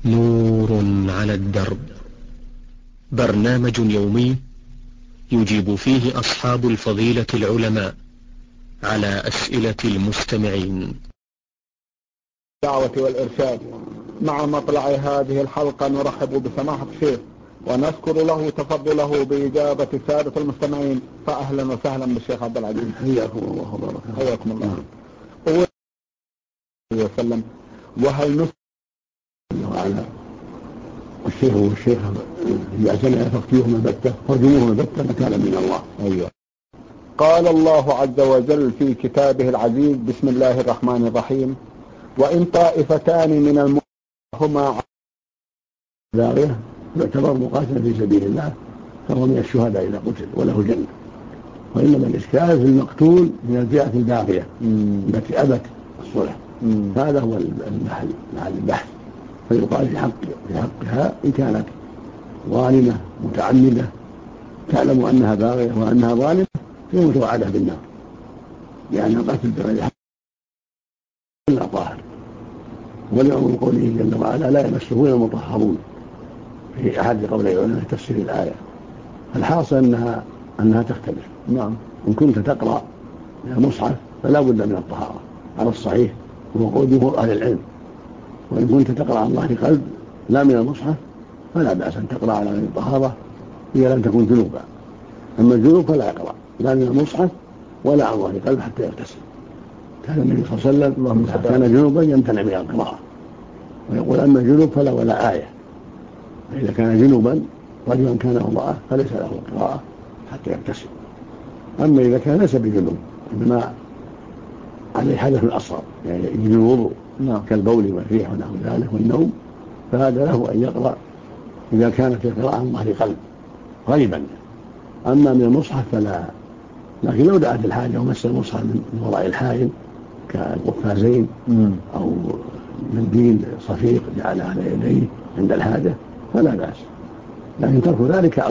نور على الدرب، برنامج يومي يجيب فيه أصحاب الفضيلة العلماء على أسئلة المستمعين. الدعوة والإرشاد. مع مطلع هذه الحلقة نرحب بسماحة الشيخ ونذكر له تفضله بإجابة سادة المستمعين، فأهلا وسهلا بالشيخ عبد العزيز. حياكم الله وبارك حياكم الله. وسلم. وهل نسأل على الشيخ والشيخ إذا سمع فاقتلوهم البتة فرجموهم البتة مكانا من الله. أيوة. قال الله عز وجل في كتابه العزيز: بسم الله الرحمن الرحيم: وإن طائفتان من المؤمنين هما باغية يعتبر مقاتل في سبيل الله فهو من الشهداء إذا قتل وله جنة. وإنما الإشكال في المقتول من الفئة الباغية التي أبت الصلح، هذا هو محل البحث، فيقال في حقها إن كانت ظالمة متعمدة تعلم أنها باغية وأنها ظالمة فهي متوعدة بالنار، لأنها قتل بغير حق إلا طاهر. ولعمر قوله جل وعلا: لا يمسه إلا المطهرون، في أحد قولي العلماء في تفسير الآية. الحاصل أنها تختلف. نعم. إن كنت تقرأ المصحف فلا بد من الطهارة على الصحيح وهو قول جمهور أهل العلم، وإن كنت تقرأ عن ظهر قلب لا من المصحف فلا بأس أن تقرأ على الطهارة إذا لم تكن جنوبا. أما الجنوب فلا يقرأ لا من المصحف ولا عن ظهر قلب حتى يغتسل. كان النبي صلى الله عليه وسلم إذا كان جنوبا يمتنع من القراءة، ويقول: أما الجنوب فلا ولا آية. فإذا كان جنوبا رجلا كان امرأة فليس له القراءة حتى يغتسل. أما إذا كان ليس بجنوب إنما عليه حدث أصغر يعني يجب الوضوء كالبول والريح ونحو ذلك والنوم، فهذا له أن يقرأ إذا كانت القراءة عن ظهر قلب غالبا. أما من المصحف فلا، لكن لو دعت الحاجة ومس المصحف من وراء الحائل كالقفازين أو منديل صفيق جعله على يديه عند الحاجة فلا بأس، لكن ترك ذلك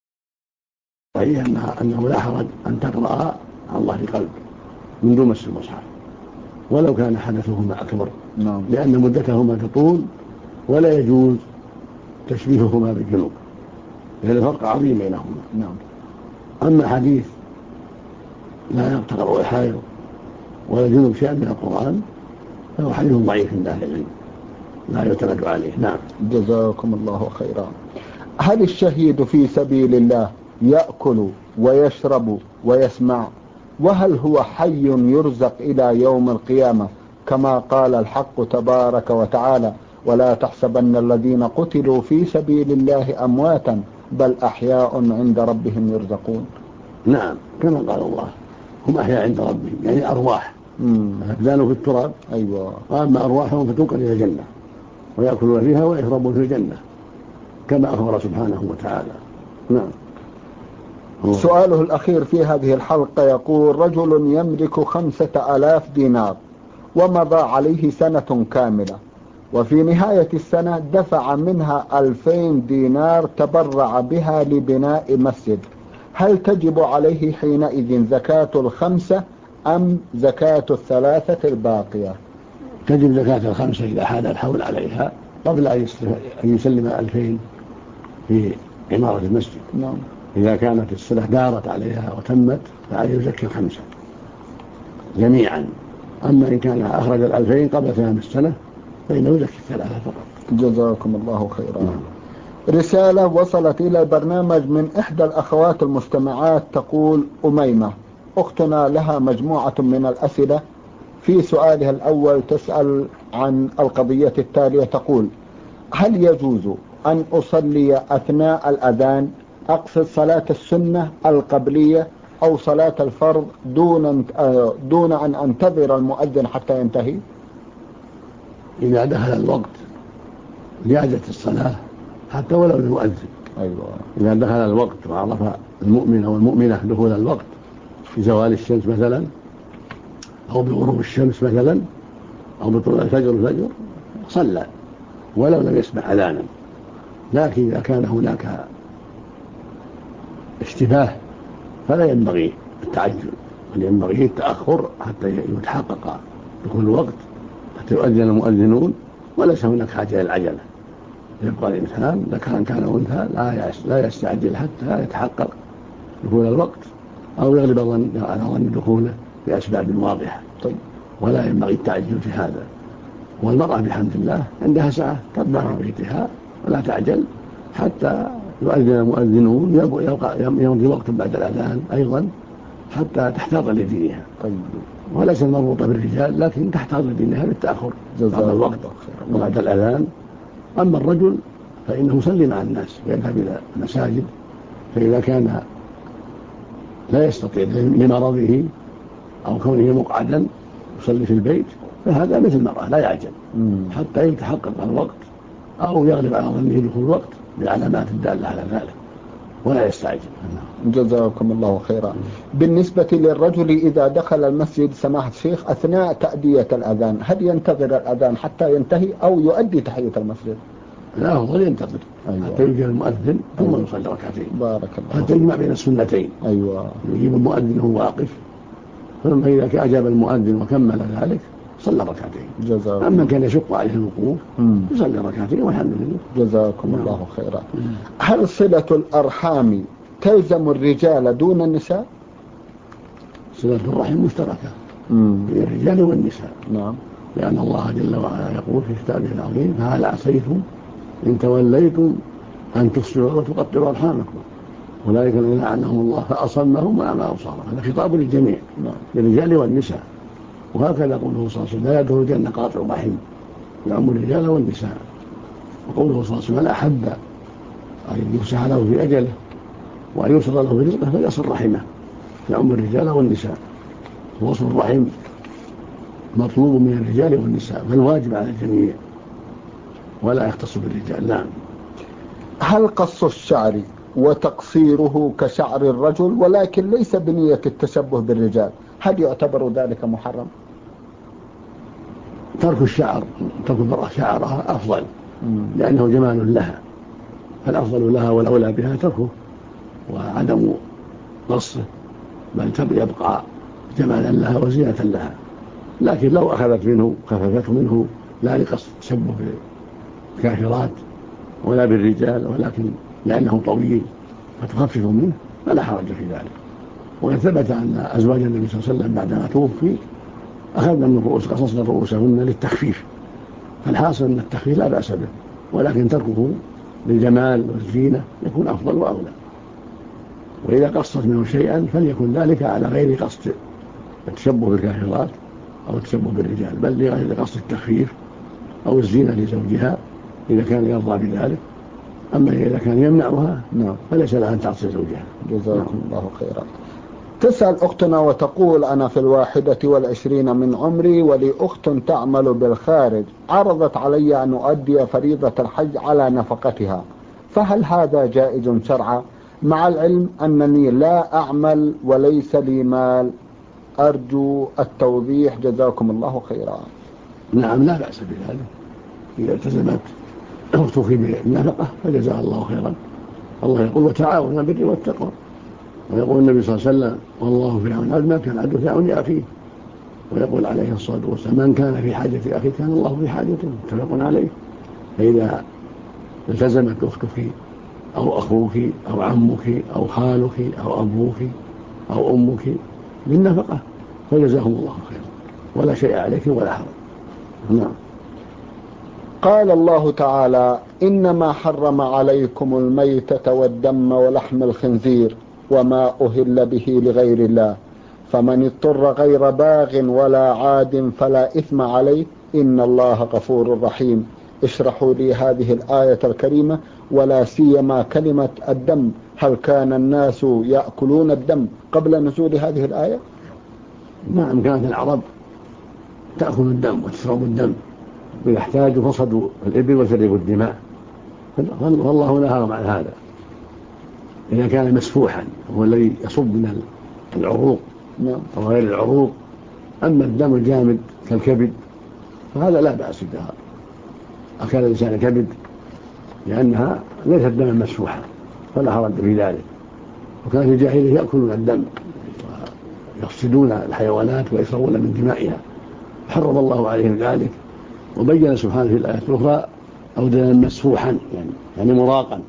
صحيح أنه لا حرج أن تقرأ عن ظهر قلب من دون مس المصحف ولو كان حدثهما أكبر، لأن مدتهما تطول ولا يجوز تشبيههما بالجنوب، لأن الفرق عظيم بينهما. أما حديث لا تقرأ الحائض ولا جنوب شيئا من القرآن فهو حديث ضعيف عند أهل العلم لا يعتمد عليه. نعم. جزاكم الله خيرا. هل الشهيد في سبيل الله يأكل ويشرب ويسمع، وهل هو حي يرزق إلى يوم القيامة كما قال الحق تبارك وتعالى: ولا تحسبن الذين قتلوا في سبيل الله أمواتا بل أحياء عند ربهم يرزقون؟ نعم، كما قال الله: هم أحياء عند ربهم، يعني أرواح أبدانوا في التراب. أيوة. وأما أرواحهم فتنقل إلى الجنة ويأكلون فيها ويشربون في الجنة كما أخبر سبحانه وتعالى. نعم. سؤاله الأخير في هذه الحلقة يقول: رجل يملك 5000 دينار ومضى عليه سنة كاملة، وفي نهاية السنة دفع منها 2000 دينار تبرع بها لبناء مسجد، هل تجب عليه حينئذ زكاة الخمسة أم زكاة الثلاثة الباقية؟ تجب زكاة الخمسة إذا حال الحول عليها قبل أن يسلم 2000 في عمارة المسجد. نعم. إذا كانت السنة دارت عليها وتمت فعليه يزكي 5 جميعا. أما إن كان أخرج 2000 قبل تمام السنة فإنه يزكي 3 فقط. جزاكم الله خيرا. رسالة وصلت إلى البرنامج من إحدى الأخوات المستمعات تقول: أميمة أختنا لها مجموعة من الأسئلة. في سؤالها الأول تسأل عن القضية التالية، تقول: هل يجوز أن أصلي أثناء الأذان، أقصد صلاة السنة القبلية أو صلاة الفرض دون أن أنتظر المؤذن حتى ينتهي؟ إذا دخل الوقت لعجة الصلاة حتى ولو للمؤذن. أيوة. إذا دخل الوقت وعرف المؤمن أو المؤمنة دخول الوقت في زوال الشمس مثلا أو بغروب الشمس مثلا أو بطلوع الفجر صلى ولو لم يسمع أذانا. لكن إذا كان هناك اشتباه فلا ينبغي التعجل، بل ينبغي التأخر حتى يتحقق دخول الوقت حتى يؤذن المؤذنون، وليس هناك حاجة إلى العجلة. يبقى الإنسان ذكرا كان أنثى لا يستعجل حتى يتحقق دخول الوقت أو يغلب على ظن دخوله بأسباب واضحة. طيب. ولا ينبغي التعجل في هذا. والمرأة بحمد الله عندها ساعة تطبع في بيتها ولا تعجل حتى يؤذن المؤذنون يمضي وقت بعد الأذان أيضا حتى تحتاط لدينها. طيب. وليس مربوطة بالرجال لكن تحتاط لدينها بالتأخر بعد الوقت وبعد الأذان. أما الرجل فإنه يصلي مع الناس ويذهب إلى المساجد، فإذا كان لا يستطيع لمرضه أو كونه مقعدا يصلي في البيت فهذا مثل المرأة لا يعجل حتى يتحقق الوقت أو يغلب على ظنه دخول الوقت بالعلامات الدالة على ذلك ولا يستعجل. جزاكم الله خيرا. بالنسبة للرجل إذا دخل المسجد سماحة الشيخ أثناء تأدية الأذان هل ينتظر الأذان حتى ينتهي أو يؤدي تحية المسجد؟ لا أفضل ينتظر. أيوة. حتى يجي المؤذن ثم يصلي ركعتين. بارك الله. حتى يجمع بين السنتين. أيوة. يجيب المؤذن وهو واقف ثم إذا أجاب المؤذن وكمل ذلك صلى ركعتين. أما كان يشق عليه الوقوف يصلي ركعتين والحمد لله. جزاكم الله خيرا. هل صلة الأرحام تلزم الرجال دون النساء؟ صلة الرحم مشتركة بين الرجال والنساء. نعم. لأن الله جل وعلا يقول في كتابه العظيم فهل عسيتم إن توليتم أن تفسدوا وتقطعوا أرحامكم أولئك الذين لعنهم الله فأصمهم وأعمى أبصارهم. هذا خطاب للجميع للرجال والنساء. وهكذا قوله صلى الله عليه وسلم لا يدخل الجنة قاطع رحم يعم الرجال والنساء. وقوله صلى الله عليه وسلم من أحب أن يفسح له في أجله وأن يسر له في رزقه فليصل رحمه يعم الرجال والنساء. ووصل الرحم مطلوب من الرجال والنساء فالواجب على الجميع ولا يختص بالرجال. نعم. هل قص الشعر وتقصيره كشعر الرجل ولكن ليس بنية التشبه بالرجال هل يعتبر ذلك محرم؟ ترك المرأة شعرها أفضل لأنه جمال لها فالأفضل لها والأولى بها تركه وعدم قصه بل يبقى جمالا لها وزينة لها. لكن لو أخذت منه خففته منه لا لقصد تشبه بالكافرات ولا بالرجال ولكن لأنه طويل فتخفف منه فلا حرج في ذلك. وقد ثبت أن أزواج النبي صلى الله عليه وسلم بعدما توفي أخذنا من رؤوس قصصنا رؤوسهن للتخفيف. فالحاصل أن التخفيف لا بأس به ولكن تركه للجمال والزينة يكون أفضل وأولى. وإذا قصت منه شيئا فليكن ذلك على غير قصد التشبه بالكافرات أو التشبه بالرجال بل لغير قصد التخفيف أو الزينة لزوجها إذا كان يرضى بذلك. أما إذا كان يمنعها فليس لها أن تعصي زوجها. جزاكم الله خيرا. تسأل أختنا وتقول أنا في 21 من عمري ولي أخت تعمل بالخارج عرضت علي أن أؤدي فريضة الحج على نفقتها فهل هذا جائز شرعا مع العلم أنني لا أعمل وليس لي مال؟ أرجو التوضيح جزاكم الله خيرا. نعم لا بأس بذلك إذا التزمت أختك بالنفقة فجزاها الله خيرا. الله يقول وتعاونوا على البر والتقوى ويقول النبي صلى الله عليه وسلم والله في عون العبد ما كان العبد في عون أخيه. ويقول عليه الصلاة والسلام من كان في حاجة أخيه كان الله في حاجته متفق عليه. فإذا التزمت أختك أو أخوك أو عمك أو خالك أو أبوك أو أمك بالنفقة فجزاهم الله خيرا ولا شيء عليك ولا حرج. نعم. قال الله تعالى إنما حرم عليكم الميتة والدم ولحم الخنزير وما أهل به لغير الله فمن اضطر غير باغ ولا عاد فلا إثم عليه إن الله غفور رحيم. اشرحوا لي هذه الآية الكريمة ولا سيما كلمة الدم هل كان الناس يأكلون الدم قبل نزول هذه الآية؟ نعم كانت العرب تأكل الدم وتشرب الدم ويحتاج فصد الإبل وترب الدماء فالله نهاهم عن هذا إذا كان مسفوحا هو الذي يصب من العروق أو غير العروق. أما الدم الجامد كالكبد فهذا لا بأس بها. أكل الإنسان كبد لأنها ليست دما مسفوحا فلا حرج في ذلك. وكان في الجاهلية يأكلون الدم يفسدون الحيوانات ويشربون من دمائها حرم الله عليهم ذلك. وبين سبحانه في الآيات الأخرى أو دما مسفوحا يعني مراقا،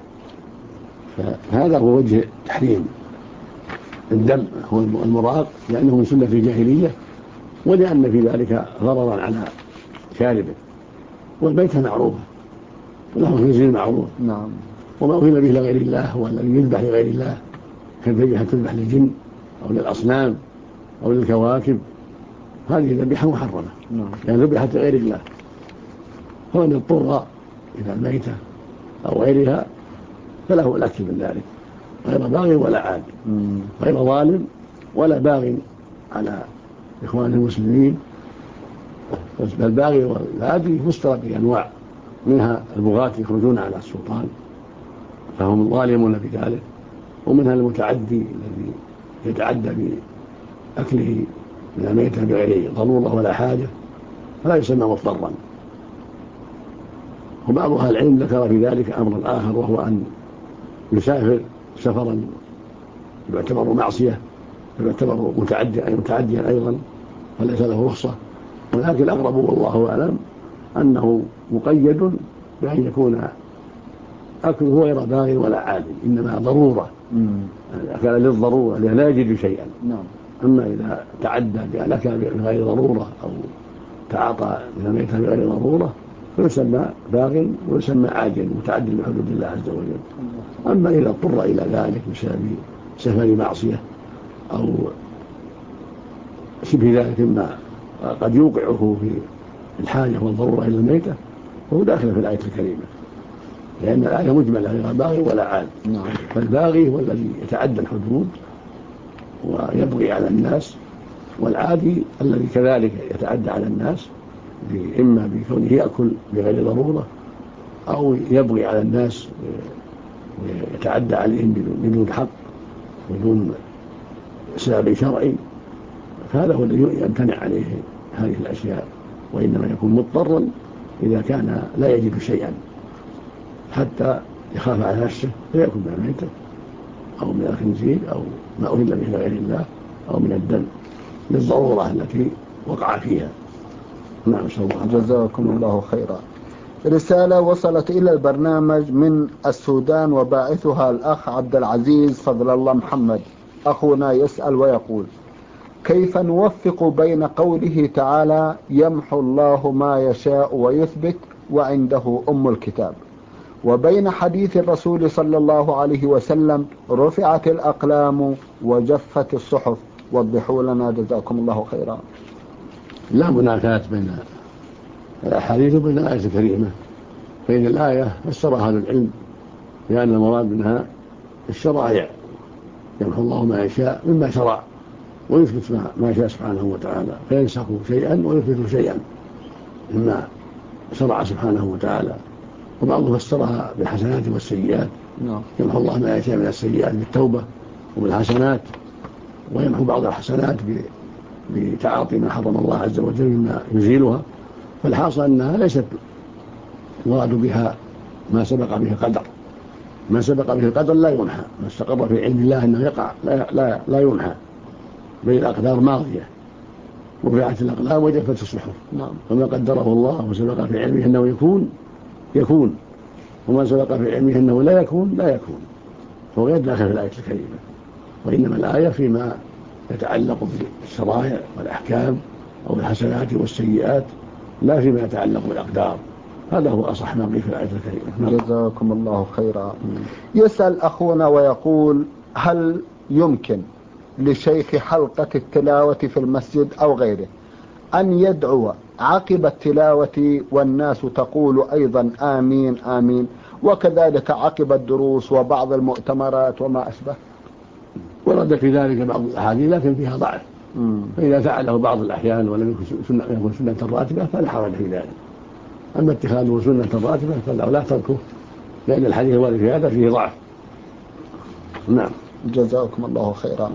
فهذا هو وجه تحريم الدم، هو المراق، لأنه من سنة الجاهلية، ولأن في ذلك ضررا على شاربه. والميتة معروفة ولهم خنزير معروف، نعم. وما أهل به لغير الله هو الذي يذبح لغير الله، كالذبيحة تذبح للجن أو للأصنام أو للكواكب، هذه ذبيحة محرمة يعني ذبحت لغير الله. فمن اضطر إلى الميتة أو غيرها فله الأكل من ذلك، غير باغي ولا عاد، غير ظالم ولا باغي على إخوان المسلمين. فالباغي والعادي مشترك بأنواع، منها البغاة يخرجون على السلطان فهم ظالمون بذلك، ومنها المتعدي الذي يتعدى بأكله من الميتة بغير ضرورة ولا حاجة فلا يسمى مضطرا. وبعض أهل العلم ذكر في ذلك أمر آخر، وهو أن يسافر سفرا يعتبر معصية يعتبر متعديا أيضا فليس له رخصة، ولكن الأقرب والله أعلم أنه مقيد بأن يكون أكله غير باغي ولا عادل، إنما ضرورة، أكل للضرورة لأن لا يجد شيئا. أما إذا تعدى بأن أكل بغير ضرورة أو تعاطى من الميتة بغير ضرورة فيسمى باغ ويسمى عاجل متعدل بحدود الله عز وجل. أما إذا اضطر إلى ذلك بسبب سفر معصية أو شبه ذلك مما قد يوقعه في الحاجة والضرورة إلى الميتة فهو داخل في الآية الكريمة، لأن الآية مجملة غير باغي ولا عاد. فالباغي هو الذي يتعدى الحدود ويبغي على الناس، والعادي الذي كذلك يتعدى على الناس إما بكونه يأكل بغير ضرورة أو يبغي على الناس ويتعدى عليهم بدون حق بدون سبب شرعي، فهذا هو الذي يمتنع عليه هذه الأشياء، وإنما يكون مضطرا إذا كان لا يجد شيئا حتى يخاف على نفسه فيأكل من الميتة أو من الخنزير أو ما أهل به لغير الله أو من الدم للضرورة التي وقع فيها. نعم. جزاكم الله خيرا. رسالة وصلت إلى البرنامج من السودان وباعثها الأخ عبد العزيز فضل الله محمد. أخونا يسأل ويقول: كيف نوفق بين قوله تعالى يمحو الله ما يشاء ويثبت وعنده أم الكتاب، وبين حديث الرسول صلى الله عليه وسلم رفعت الأقلام وجفت الصحف؟ وضحوا لنا جزاكم الله خيرا. لا منافاة بين الأحاديث وبين الآية الكريمة، فإن الآية فسرها أهل العلم لأن المراد منها الشرائع، يمحو الله ما يشاء مما شرع ويثبت ما يشاء سبحانه وتعالى، فينسخ شيئا ويثبت شيئا مما شرع سبحانه وتعالى. وبعضهم فسرها بالحسنات والسيئات، يمحو الله ما يشاء من السيئات بالتوبة وبالحسنات، ويمحو بعض الحسنات بتعاطي ما حرم الله عز وجل مما يزيلها. فالحاصل أنها ليست مراد بها ما سبق به القدر، ما سبق به القدر لا يمحى، ما استقر في علم الله أنه يقع لا يمحى، بل الأقدار ماضية ورفعت الأقلام وجفت الصحف. وما قدره الله وسبق في علمه أنه يكون، وما سبق في علمه أنه لا يكون فهو غير داخل في الآية الكريمة. وإنما الآية فيما يتعلق بالشرائع والأحكام أو الحسنات والسيئات، لا فيما يتعلق بالأقدار. هذا هو أصح ما قيل في الآية الكريمة. جزاكم الله خيرا. يسأل أخونا ويقول: هل يمكن لشيخ حلقة التلاوة في المسجد أو غيره أن يدعو عقب التلاوة والناس تقول أيضا آمين آمين، وكذلك عقب الدروس وبعض المؤتمرات وما أشبه؟ ورد في ذلك بعض الأحاديث لكن فيها ضعف، فإذا فعله بعض الأحيان ولم يكن سنة راتبة فلا حرج في ذلك. أما اتخاذه سنة راتبة فلا تركه، لأن الحديث الوارد في هذا فيه ضعف. نعم. جزاكم الله خيرا.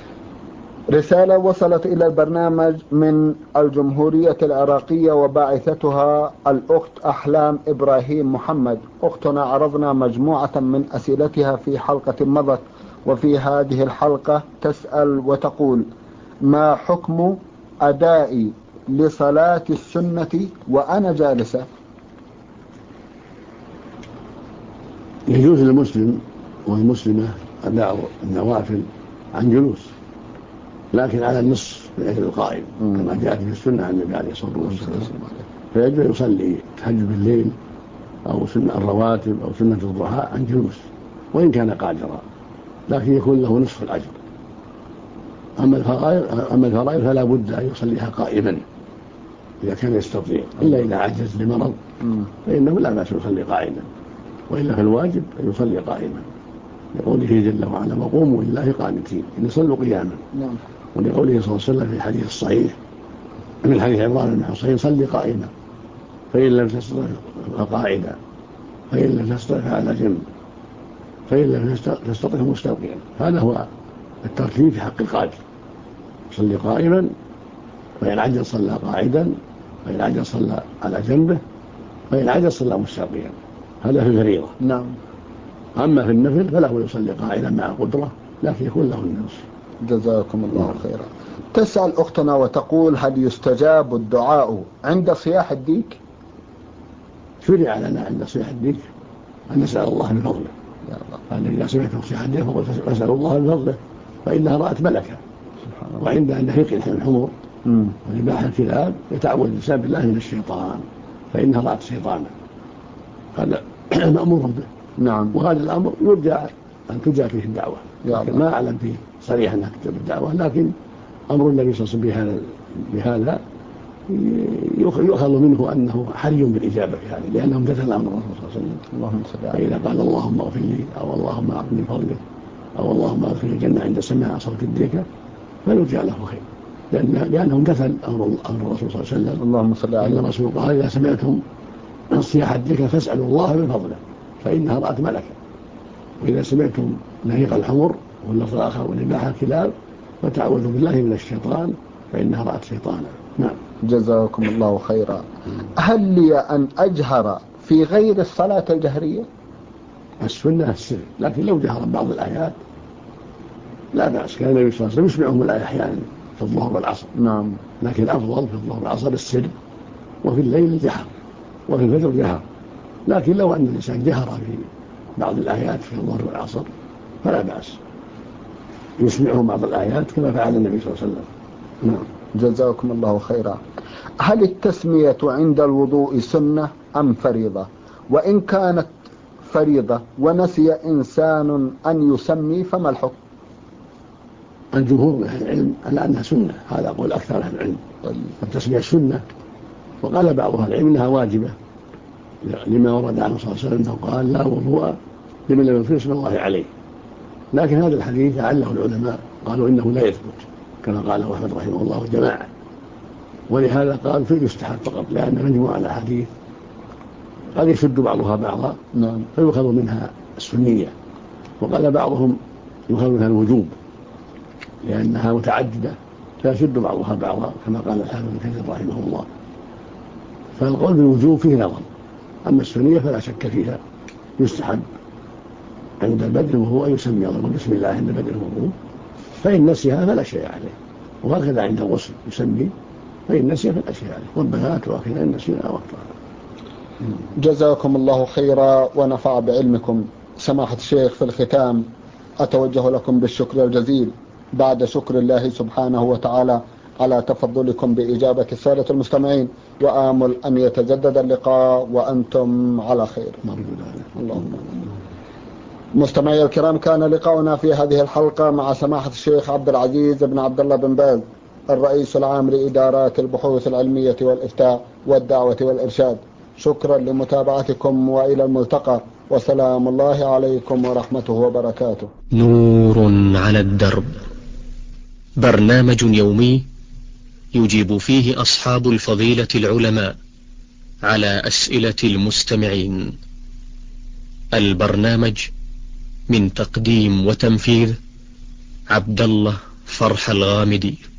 رسالة وصلت إلى البرنامج من الجمهورية العراقية وباعثتها الأخت أحلام إبراهيم محمد. أختنا عرضنا مجموعة من أسئلتها في حلقة مضت، وفي هذه الحلقة تسأل وتقول: ما حكم أداء لصلاة السنة وأنا جالسة؟ يجوز للمسلم والمسلمة أداء النوافل عن جلوس، لكن على النصف من أجل القائم كما جاءت في السنة عن النبي عليه الصلاة والسلام. فيجوز يصلي تهجد بالليل أو سنة الرواتب أو سنة الضحى عن جلوس وإن كان قادرا، لكن يكون له نصف الأجر. أما الفرائض فلا بد أن يصليها قائما إذا كان يستطيع، إلا إذا عجز لمرض فإنه لا بأس يصلي قائما، وإلا فالواجب أن يصلي قائما لقوله جل وعلا وقوموا لله قانتين إن صلوا قياما، ولقوله صلى الله عليه وسلم في الحديث الصحيح من حديث عمران بن حصين صلي قائما فإن لم تستطع فقاعدا فإن لم تستطع فعلى جنب فإن لم تستطع مستلقيا. هذا هو الترتيب في حق القادر، صلي قائما، فإن عجز صلى قاعدا، فإن عجز صلى على جنبه، فإن عجز صلى مستلقيا. هذا في الفريضة. نعم. أما في النفل فله يصلي قاعدا مع قدرة، لكن يكون له النصف. جزاكم الله خيرا. تسأل أختنا وتقول هل يستجاب الدعاء عند صياح الديك؟ شرع لنا عند صياح الديك أن نسأل الله من فضله. قال إذا سمعتم صياح الديك فقل فاسألوا الله من فضله فإنها رأت ملكا. وعند أن يقي الحمر ونباح الكلاب يتعوذ الإنسان بالله من الشيطان فإنها رأت شيطانا. هذا مأمور به. نعم. وهذا الأمر يرجى أن تجاب فيه الدعوة، لكن ما أعلم فيه صريحا أنها تجاب الدعوة، لكن أمر النبي صلى الله عليه وسلم بهذا يؤخذ منه أنه حري بالإجابة في هذا، لأنه امتثل أمر الرسول صلى الله عليه وسلم. اللهم صل على فإذا قال اللهم اغفر لي أو اللهم أعطني فضلك أو اللهم اغفر لي الجنة عند سماع صوت الديكة فيرجى له خير، لأنه امتثل أمر الرسول صلى الله عليه وسلم. اللهم صل على الرسول قال إذا سمعتم صياح الديكة فاسألوا الله من فضله فإنها رأت ملكا، وإذا سمعتم نهيق الحمر والنصراخ ونباح الكلاب فتعوذوا بالله من الشيطان فإنها رأت شيطانا. نعم. جزاكم الله خيرا. هل لي أن أجهر في غير الصلاة الجهرية؟ السنة السر، لكن لو جهر بعض الآيات لا بأس. كان النبي صلى الله عليه وسلم يسمعهم الآية أحيانا في الظهر والعصر. نعم. لكن الأفضل في الظهر والعصر السر، وفي الليل الجهر، وفي الفجر جهر. لكن لو أن الإنسان جهر في بعض الآيات في الظهر والعصر فلا بأس يسمعهم بعض الآيات كما فعل النبي صلى الله عليه وسلم. نعم. جزاكم الله خيرا. هل التسمية عند الوضوء سنة أم فريضة؟ وإن كانت فريضة ونسي إنسان أن يسمي فما الحكم؟ الجمهور من أهل العلم على أنها سنة، هذا قول أكثر أهل العلم. التسمية سنة، وقال بعض أهل العلم أنها واجبة لما ورد عنه صلى الله عليه وسلم قال لا وضوء لمن لم يذكر اسم الله عليه. لكن هذا الحديث عله العلماء قالوا إنه لا يثبت كما قاله أحمد رحمه الله جماعة، ولهذا قال في يستحب فقط، لأن مجموعة الأحاديث قد يشد بعضها بعضا فيؤخذ منها السنية، وقال بعضهم يؤخذ منها الوجوب لأنها متعددة فيشد بعضها بعضا كما قال الحافظ ابن كثير رحمه الله. فالقول بالوجوب فيه نظر، أما السنية فلا شك فيها. يستحب عند البدء وهو أن يسمي الله بسم الله عند بدء الوضوء، فإن نسيها فلا شيء عليه، وهكذا عند الغسل يسمي، فإن نسيها فلا شيء عليه، والبنات وأخذها إن نسيها وقتها. جزاكم الله خيرا ونفع بعلمكم. سماحة الشيخ، في الختام أتوجه لكم بالشكر الجزيل بعد شكر الله سبحانه وتعالى على تفضلكم بإجابة السادة المستمعين، وآمل أن يتجدد اللقاء وأنتم على خير. اللهم مستمعي الكرام، كان لقاؤنا في هذه الحلقة مع سماحة الشيخ عبد العزيز بن عبد الله بن باز، الرئيس العام لإدارات البحوث العلمية والإفتاء والدعوة والإرشاد. شكرا لمتابعتكم وإلى الملتقى، وسلام الله عليكم ورحمته وبركاته. نور على الدرب، برنامج يومي يجيب فيه أصحاب الفضيلة العلماء على أسئلة المستمعين. البرنامج من تقديم وتنفيذ عبد الله فرح الغامدي.